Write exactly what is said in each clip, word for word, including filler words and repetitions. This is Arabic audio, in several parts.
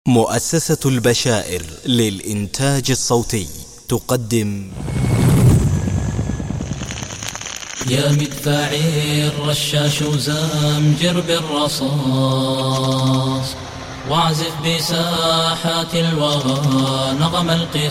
مؤسسة البشائر للإنتاج الصوتي تقدم يا مدفعي الرشاش زمجر بالرصاص واعزف بساحات الوغى نغم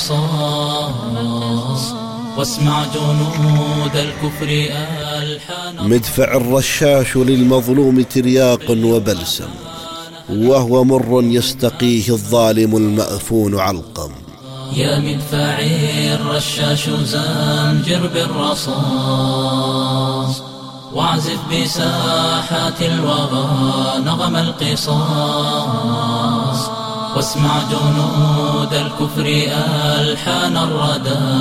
القصاص واسمع جنود الكفر ألحان. مدفع الرشاش للمظلوم ترياق وبلسم، وهو مر يستقيه الظالم المأفون علقم. يا مدفعي الرشاش زمجر بالرصاص واعزف بساحات الوغى نغم القصاص واسمع جنود الكفر ألحان الردى.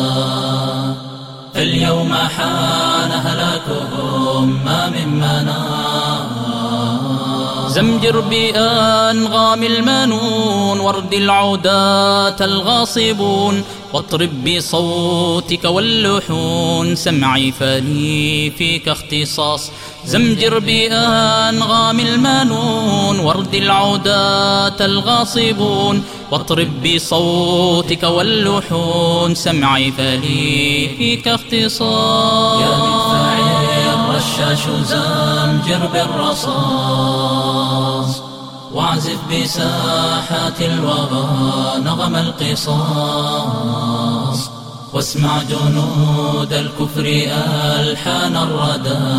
اليوم حان هلاكهم ما من منام. زمجر بأنغام المنون ورد العداة الغاصبون واطرب بصوتك واللحون سمعي فلي فيك اختصاص. زمجر بأنغام المنون ورد العداة الغاصبون واطرب بصوتك واللحون سمعي فلي فيك اختصاص. يا مدفعي الرشاش زمجر بالرصاص واعزف بساحات الوغى نغم القصاص واسمع جنود الكفر ألحان الردى.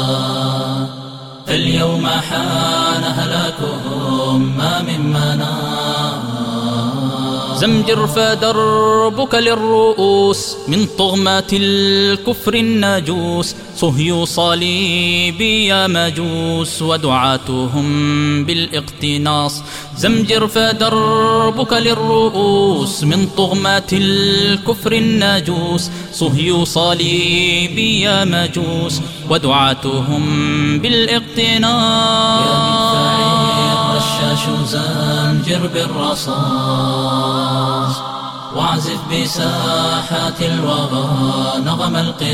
اليوم حان هلاكهم ما من منام. زمجر فدربك للرؤوس من طغمة الكفر النجوس صهيو صليبي يا مجوس ودعاتهم بالاقتناص. زمجر فدربك للرؤوس من طغمة الكفر النجوس صهيو صليبي يا مجوس ودعاتهم بالاقتناص. يا مدفعي الرشاش زمجر بالرصاص واعزف بساحات الوغى نغم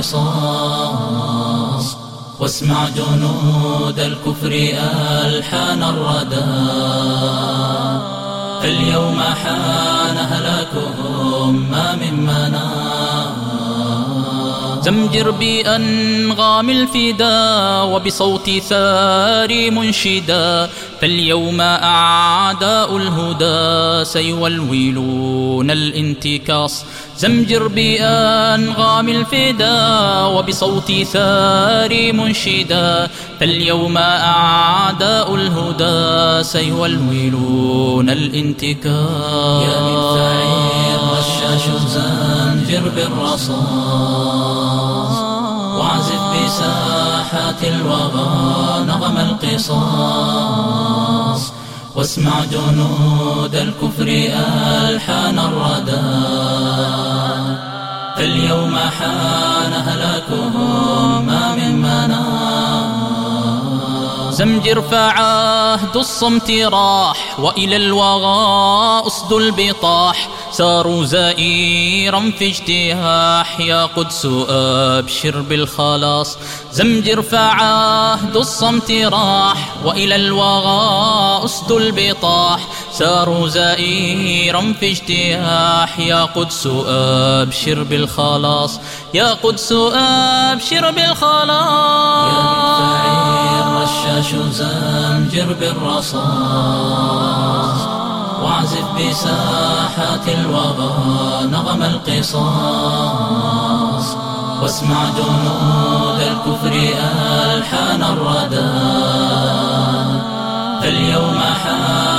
القصاص واسمع جنود الكفر ألحان الردى. اليوم حان هلاكهم ما من منام. زمجر بأنغام الفدا وبصوت ثاري منشدا فاليوم أعداء الهدى سيولولون الانتكاس. زمجر بأنغام الفدا وبصوت ثاري منشدا فاليوم أعداء الهدى سيولولون الانتكاس. يا مدفعي الرشاش زمجر بالرصاص واعزف بساحات الوغى نغم القصاص واسمع جنود الكفر ألحان الردى. اليوم حان هلاكهم ما من منام. زمجر فعهد الصمت راح وإلى الوغى أسد البطاح ساروا زائرا في اجتياح يا قدس أبشر بالخلاص. زمجر فعهد الصمت راح وإلى الوغى أسد البطاح ساروا زائرا في اجتياح يا قدس أبشر بالخلاص. يا قدس أبشر بالخلاص. يا مدفعي الرشاش زمجر بالرصاص واعزف بساحات الوغى نغم القصاص واسمع جنود الكفر ألحان الردى. اليوم حان